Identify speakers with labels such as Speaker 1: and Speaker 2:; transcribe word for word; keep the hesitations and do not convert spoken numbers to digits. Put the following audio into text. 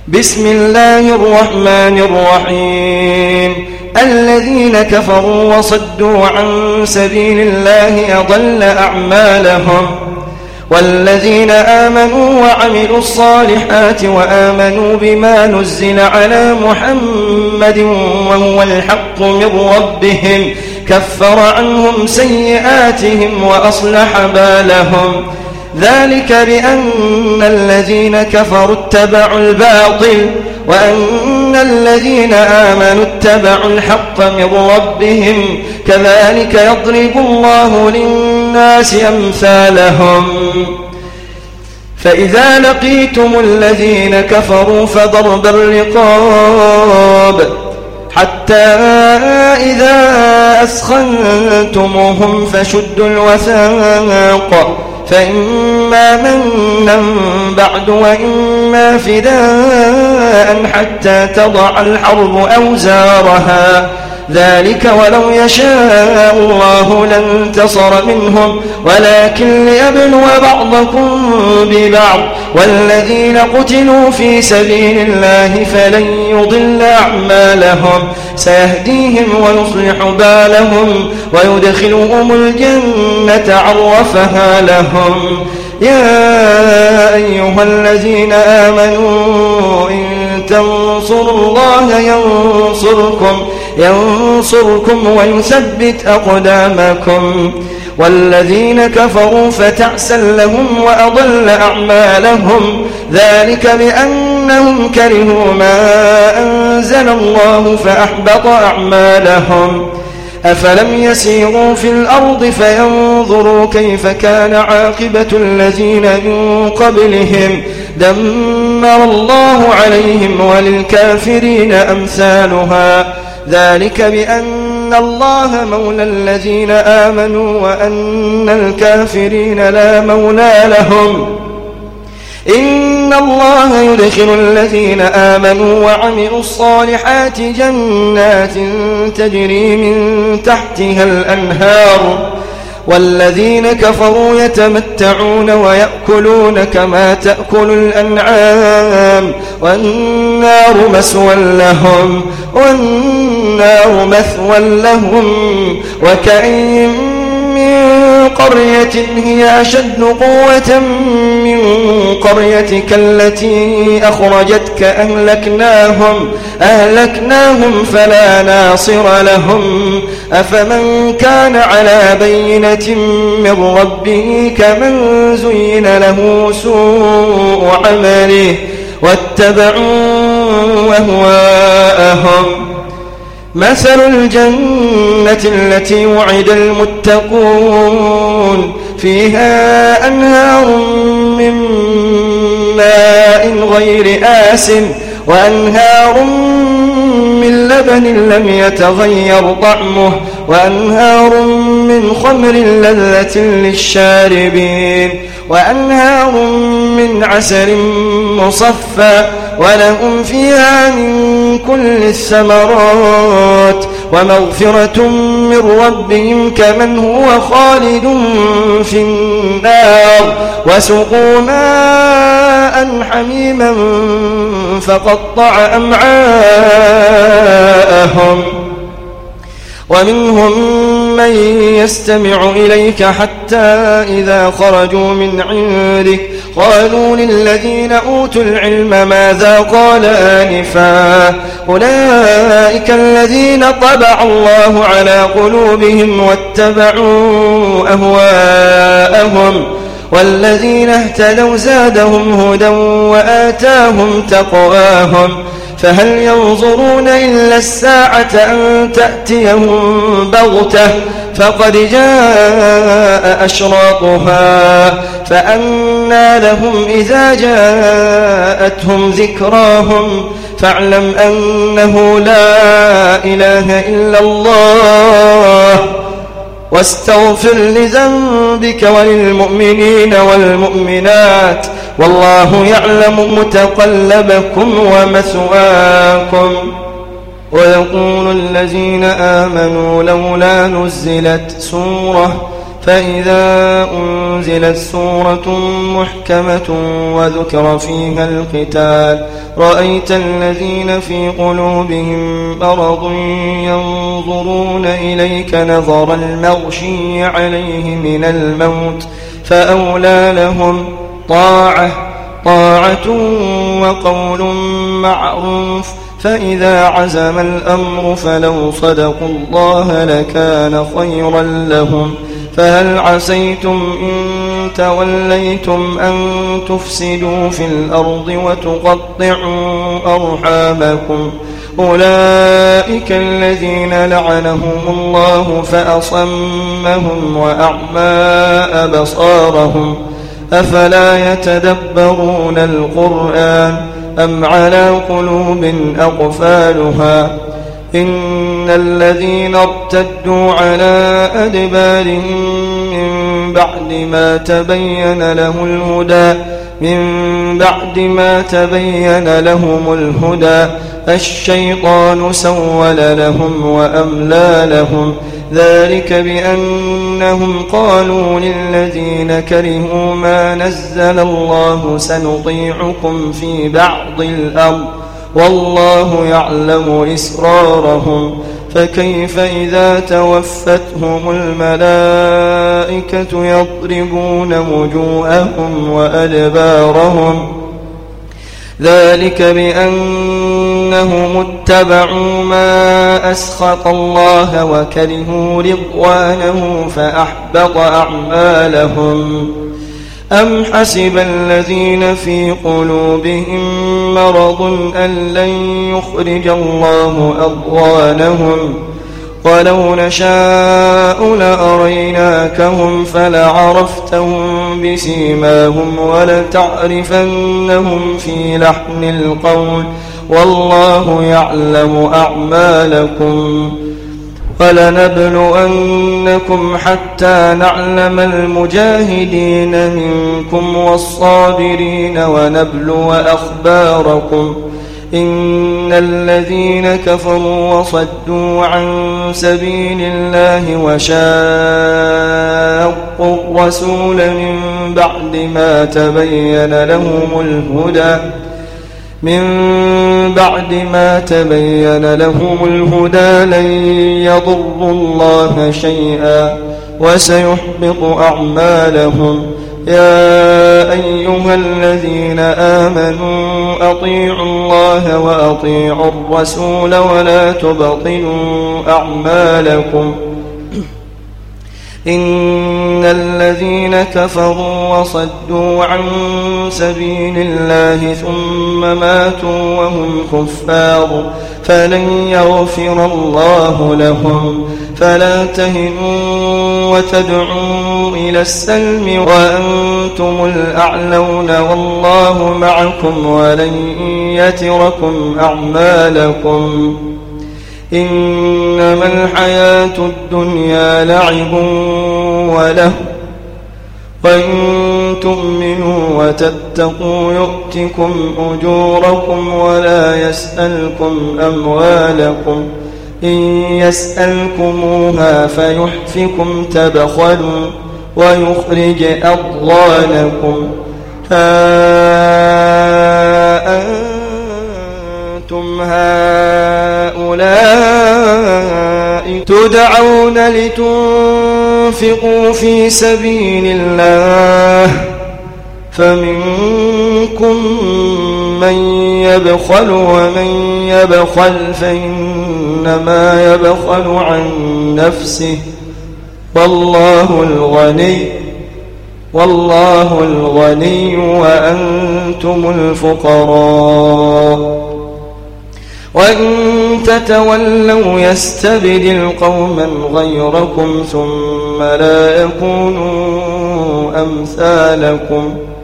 Speaker 1: بسم الله الرحمن الرحيم الذين كفروا وصدوا عن سبيل الله أضل أعمالهم والذين آمنوا وعملوا الصالحات وآمنوا بما نزل على محمد وهو الحق من ربهم كفر عنهم سيئاتهم وأصلح بالهم ذلك بأن الذين كفروا اتبعوا الباطل وأن الذين آمنوا اتبعوا الحق من ربهم كذلك يضرب الله للناس أمثالهم فإذا لقيتم الذين كفروا فضرب الرقاب حتى إذا أثخنتموهم فشدوا الوثاق فإما منا بعد وإما فداء حتى تضع الحرب أوزارها ذلك ولو يشاء الله لانتصر منهم ولكن ليبلو بعضكم ببعض والذين قتلوا في سبيل الله فلن يضل أعمالهم سيهديهم ويصلح بالهم ويدخلهم الجنة عرفها لهم يا أيها الذين آمنوا إن تنصروا الله ينصركم ينصركم ويثبت أقدامكم والذين كفروا فتعسا لهم وأضل أعمالهم ذلك بأنهم كرهوا ما أنزل الله فأحبط أعمالهم أفلم يسيروا في الأرض فينظروا كيف كان عاقبة الذين من قبلهم دمر الله عليهم وللكافرين أمثالها ذلك بأن الله مولى الذين آمنوا وأن الكافرين لا مولى لهم إن الله يدخل الذين آمنوا وعملوا الصالحات جنات تجري من تحتها الأنهار والذين كفروا يتمتعون ويأكلون كما تأكل الأنعام والنار مثوى لهم والنار مثوى لهم وكأين من قرية هي أشد قوة من قريتك التي أخرجتك أهلكناهم أهلكناهم فلا ناصر لهم أفمن كان على بينة من ربه كمن زين له سوء عمله واتبعوا أهواءهم مثل الجنة التي وعد المتقون فيها أنهار من ماء غير آسن وأنهار من لبن لم يتغير طعمه وأنهار من خمر لذة للشاربين وأنهار من عسل مصفى ولهم فيها من كل الثمرات ومغفرة من ربهم كمن هو خالد في النار وسقوا ماء حميما فقطع أمعاءهم ومنهم من يستمع إليك حتى إذا خرجوا من عندك قالوا للذين أوتوا العلم ماذا قال آنفا أولئك الذين طبع الله على قلوبهم واتبعوا أهواءهم والذين اهتدوا زادهم هدى وآتاهم تقواهم فهل ينظرون إلا الساعة أن تأتيهم بغتة فقد جاء أشراطها فأنى لهم إذا جاءتهم ذكراهم فاعلم أنه لا إله إلا الله واستغفر لذنبك وللمؤمنين والمؤمنات والله يعلم متقلبكم ومثواكم ويقول الذين آمنوا لولا نزلت سورة فإذا أنزلت سورة محكمة وذكر فيها القتال رأيت الذين في قلوبهم مرض ينظرون إليك نظر المغشي عليه من الموت فأولى لهم طاعة طاعة وقول معروف فإذا عزم الأمر فلو صدقوا الله لكان خيرا لهم فهل عسيتم إن توليتم أن تفسدوا في الأرض وتقطعوا أرحامكم أولئك الذين لعنهم الله فأصمهم وأعمى أبصارهم أفلا يتدبرون القرآن أم على قلوب أقفالها إن الذين ارتدوا على أدبارهم من بعد ما تبين لهم الهدى من بعد ما تبين لهم الهدى الشيطان سول لهم وأملى لهم ذلك بأنهم قالوا للذين كرهوا ما نزل الله سنطيعكم في بعض الأمر والله يعلم إسرارهم فكيف إذا توفتهم الملائكة يضربون وجوههم وأدبارهم ذلك بأنهم اتبعوا ما أسخط الله وكرهوا رضوانه فأحبط أعمالهم أم حسب الذين في قلوبهم مرض أن لن يخرج الله أضغانهم ولو نشاء لأريناكهم فلعرفتهم بسيماهم ولتعرفنهم في لحن القول والله يعلم أعمالكم ولنبلونكم حتى نعلم المجاهدين منكم والصابرين ونبلو أخباركم إن الذين كفروا وصدوا عن سبيل الله وشاقوا الرسول من بعد ما تبين لهم الهدى من بعد ما تبين لهم الهدى لن يضروا الله شيئا وسيحبط أعمالهم يا أيها الذين آمنوا أطيعوا الله وأطيعوا الرسول ولا تبطلوا أعمالكم إن الذين كفروا وصدوا عن سبيل الله ثم ماتوا وهم كفار فلن يغفر الله لهم فلا تهنوا وتدعوا إلى السلم وأنتم الأعلون والله معكم ولن يتركم أعمالكم إنما الحياة الدنيا لعب وله وإن تؤمنوا وتتقوا يؤتكم أجوركم ولا يسألكم أموالكم إن يسألكموها فيحفكم تبخلوا ويخرج أضغانكم ها أنتم هؤلاء تدعون لتنفقوا في سبيل الله فمنكم من يبخل ومن يبخل فإنما يبخل عن نفسه والله الغني والله الغني وأنتم الفقراء وإن تتولوا يستبدل قوما غيركم ثم لا يكونوا أمثالكم